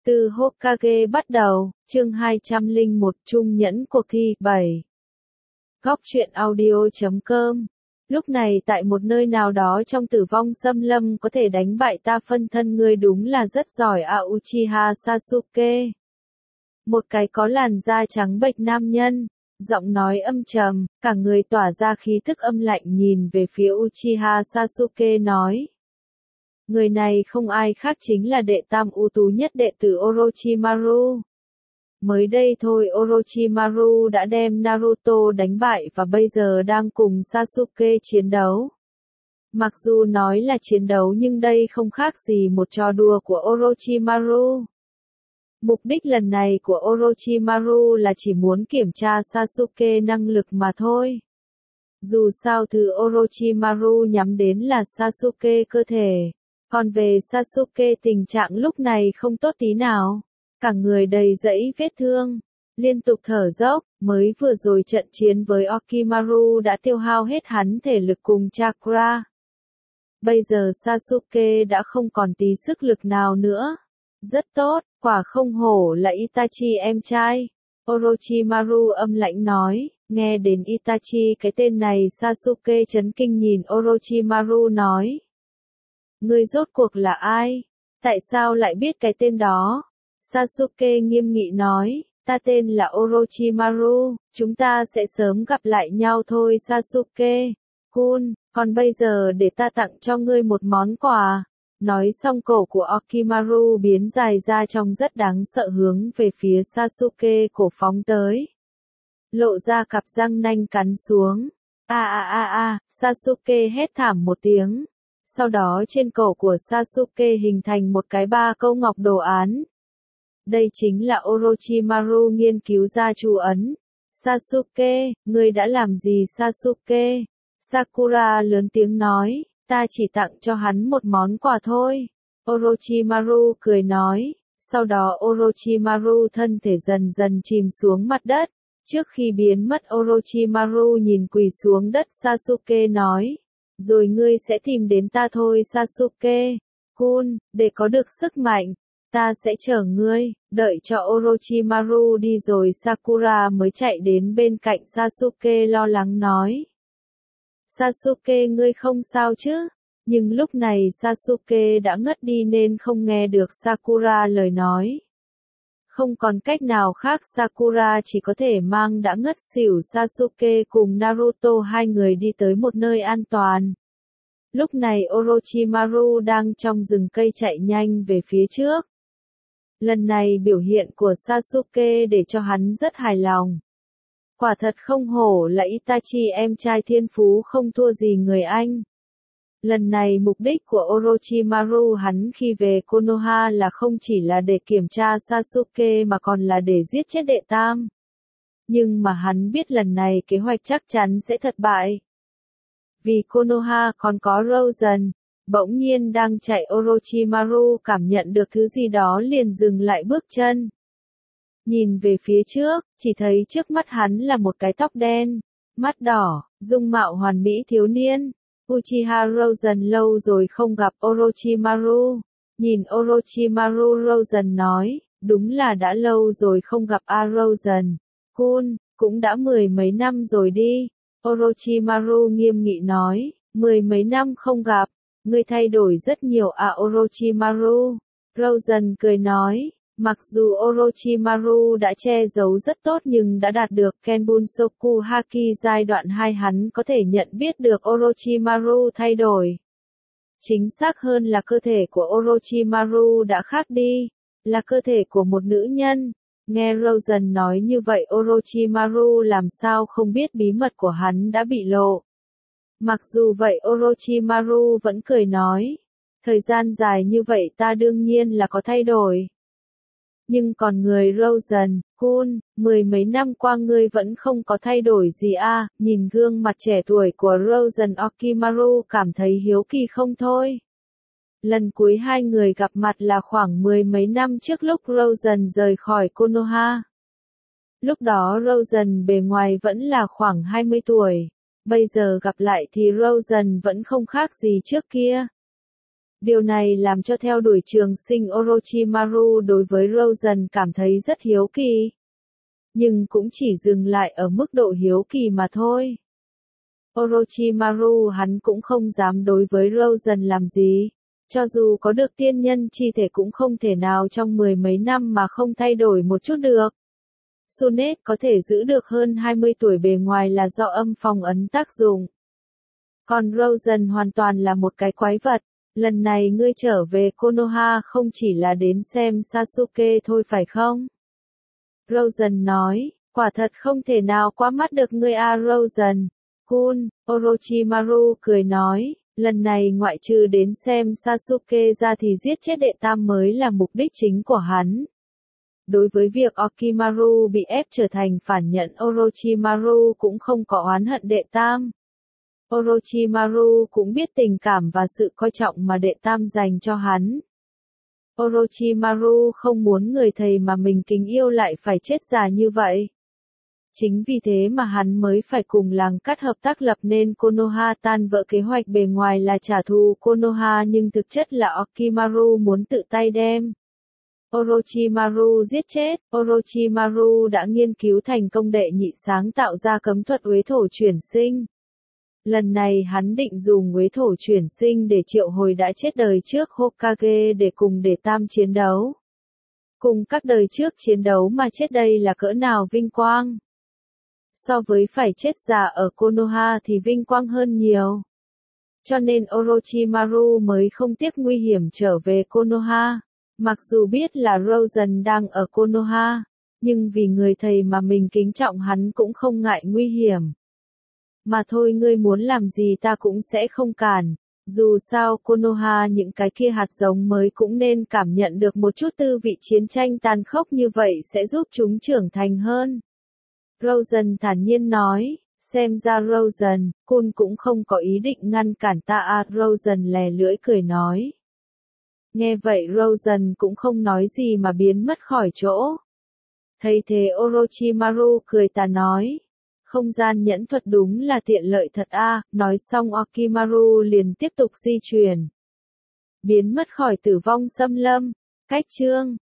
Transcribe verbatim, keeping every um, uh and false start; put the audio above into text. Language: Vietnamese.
Từ Hokage bắt đầu, chương hai trăm lẻ một Trung nhẫn cuộc thi bảy. Góc truyện audio chấm com. Lúc này tại một nơi nào đó trong Tử Vong Xâm Lâm có thể đánh bại ta phân thân ngươi đúng là rất giỏi à, Uchiha Sasuke. Một cái có làn da trắng bệch nam nhân, giọng nói âm trầm, cả người tỏa ra khí thức âm lạnh nhìn về phía Uchiha Sasuke nói. Người này không ai khác chính là đệ tam ưu tú nhất đệ tử Orochimaru. Mới đây thôi Orochimaru đã đem Naruto đánh bại và bây giờ đang cùng Sasuke chiến đấu. Mặc dù nói là chiến đấu nhưng đây không khác gì một trò đùa của Orochimaru. Mục đích lần này của Orochimaru là chỉ muốn kiểm tra Sasuke năng lực mà thôi. Dù sao thứ Orochimaru nhắm đến là Sasuke cơ thể. Còn về Sasuke tình trạng lúc này không tốt tí nào. Cả người đầy dẫy vết thương. Liên tục thở dốc, mới vừa rồi trận chiến với Orochimaru đã tiêu hao hết hắn thể lực cùng chakra. Bây giờ Sasuke đã không còn tí sức lực nào nữa. Rất tốt, quả không hổ là Itachi em trai. Orochimaru âm lãnh nói, nghe đến Itachi cái tên này Sasuke chấn kinh nhìn Orochimaru nói. Ngươi rốt cuộc là ai? Tại sao lại biết cái tên đó? Sasuke nghiêm nghị nói, ta tên là Orochimaru, chúng ta sẽ sớm gặp lại nhau thôi Sasuke. Kun, còn bây giờ để ta tặng cho ngươi một món quà. Nói xong cổ của Orochimaru biến dài ra trong rất đáng sợ hướng về phía Sasuke cổ phóng tới. Lộ ra cặp răng nanh cắn xuống. A a a a, Sasuke hét thảm một tiếng. Sau đó trên cổ của Sasuke hình thành một cái ba câu ngọc đồ án. Đây chính là Orochimaru nghiên cứu ra chú ấn. Sasuke, ngươi đã làm gì Sasuke? Sakura lớn tiếng nói, ta chỉ tặng cho hắn một món quà thôi. Orochimaru cười nói, sau đó Orochimaru thân thể dần dần chìm xuống mặt đất. Trước khi biến mất Orochimaru nhìn quỳ xuống đất Sasuke nói. Rồi ngươi sẽ tìm đến ta thôi Sasuke. Kun, để có được sức mạnh, ta sẽ chở ngươi. Đợi cho Orochimaru đi rồi Sakura mới chạy đến bên cạnh Sasuke lo lắng nói. Sasuke ngươi không sao chứ? Nhưng lúc này Sasuke đã ngất đi nên không nghe được Sakura lời nói. Không còn cách nào khác Sakura chỉ có thể mang đã ngất xỉu Sasuke cùng Naruto hai người đi tới một nơi an toàn. Lúc này Orochimaru đang trong rừng cây chạy nhanh về phía trước. Lần này biểu hiện của Sasuke để cho hắn rất hài lòng. Quả thật không hổ là Itachi em trai thiên phú không thua gì người anh. Lần này mục đích của Orochimaru hắn khi về Konoha là không chỉ là để kiểm tra Sasuke mà còn là để giết chết đệ tam. Nhưng mà hắn biết lần này kế hoạch chắc chắn sẽ thất bại. Vì Konoha còn có Rozen, bỗng nhiên đang chạy Orochimaru cảm nhận được thứ gì đó liền dừng lại bước chân. Nhìn về phía trước, chỉ thấy trước mắt hắn là một cái tóc đen, mắt đỏ, dung mạo hoàn mỹ thiếu niên. Uchiha Rozen lâu rồi không gặp Orochimaru. Nhìn Orochimaru Rozen nói, đúng là đã lâu rồi không gặp a Rozen. Kun, cũng đã mười mấy năm rồi đi. Orochimaru nghiêm nghị nói, mười mấy năm không gặp, ngươi thay đổi rất nhiều à Orochimaru. Rozen cười nói, mặc dù Orochimaru đã che giấu rất tốt nhưng đã đạt được Kenbunsoku Haki giai đoạn hai hắn có thể nhận biết được Orochimaru thay đổi. Chính xác hơn là cơ thể của Orochimaru đã khác đi, là cơ thể của một nữ nhân. Nghe Rozen nói như vậy Orochimaru làm sao không biết bí mật của hắn đã bị lộ. Mặc dù vậy Orochimaru vẫn cười nói, thời gian dài như vậy ta đương nhiên là có thay đổi. Nhưng còn người Rozen, Kun, mười mấy năm qua ngươi vẫn không có thay đổi gì à, nhìn gương mặt trẻ tuổi của Rozen Orochimaru cảm thấy hiếu kỳ không thôi. Lần cuối hai người gặp mặt là khoảng mười mấy năm trước lúc Rozen rời khỏi Konoha. Lúc đó Rozen bề ngoài vẫn là khoảng hai mươi tuổi, bây giờ gặp lại thì Rozen vẫn không khác gì trước kia. Điều này làm cho theo đuổi trường sinh Orochimaru đối với Rosen cảm thấy rất hiếu kỳ. Nhưng cũng chỉ dừng lại ở mức độ hiếu kỳ mà thôi. Orochimaru hắn cũng không dám đối với Rosen làm gì. Cho dù có được tiên nhân chi thể cũng không thể nào trong mười mấy năm mà không thay đổi một chút được. Tsunade có thể giữ được hơn hai mươi tuổi bề ngoài là do âm phong ấn tác dụng. Còn Rosen hoàn toàn là một cái quái vật. Lần này ngươi trở về Konoha không chỉ là đến xem Sasuke thôi phải không? Rosen nói, quả thật không thể nào qua mắt được ngươi a Rosen. Kun, Orochimaru cười nói, lần này ngoại trừ đến xem Sasuke ra thì giết chết đệ tam mới là mục đích chính của hắn. Đối với việc Okimaru bị ép trở thành phản nhận Orochimaru cũng không có oán hận đệ tam. Orochimaru cũng biết tình cảm và sự coi trọng mà đệ tam dành cho hắn. Orochimaru không muốn người thầy mà mình kính yêu lại phải chết già như vậy. Chính vì thế mà hắn mới phải cùng làng cắt hợp tác lập nên Konoha tan vỡ kế hoạch bề ngoài là trả thù Konoha nhưng thực chất là Okimaru muốn tự tay đem Orochimaru giết chết. Orochimaru đã nghiên cứu thành công đệ nhị sáng tạo ra cấm thuật uế thổ chuyển sinh. Lần này hắn định dùng uế thổ chuyển sinh để triệu hồi đã chết đời trước Hokage để cùng đệ tam chiến đấu. Cùng các đời trước chiến đấu mà chết đây là cỡ nào vinh quang. So với phải chết già ở Konoha thì vinh quang hơn nhiều. Cho nên Orochimaru mới không tiếc nguy hiểm trở về Konoha. Mặc dù biết là Rosen đang ở Konoha, nhưng vì người thầy mà mình kính trọng hắn cũng không ngại nguy hiểm. Mà thôi ngươi muốn làm gì ta cũng sẽ không cản. Dù sao Konoha những cái kia hạt giống mới cũng nên cảm nhận được một chút tư vị chiến tranh tàn khốc như vậy sẽ giúp chúng trưởng thành hơn. Rosen thản nhiên nói, xem ra Rosen, Kun cũng không có ý định ngăn cản ta à Rosen lè lưỡi cười nói. Nghe vậy Rosen cũng không nói gì mà biến mất khỏi chỗ. Thấy thế Orochimaru cười tà nói. Không gian nhẫn thuật đúng là tiện lợi thật a à. Nói xong Okimaru liền tiếp tục di chuyển. Biến mất khỏi tử vong xâm lâm. Cách chương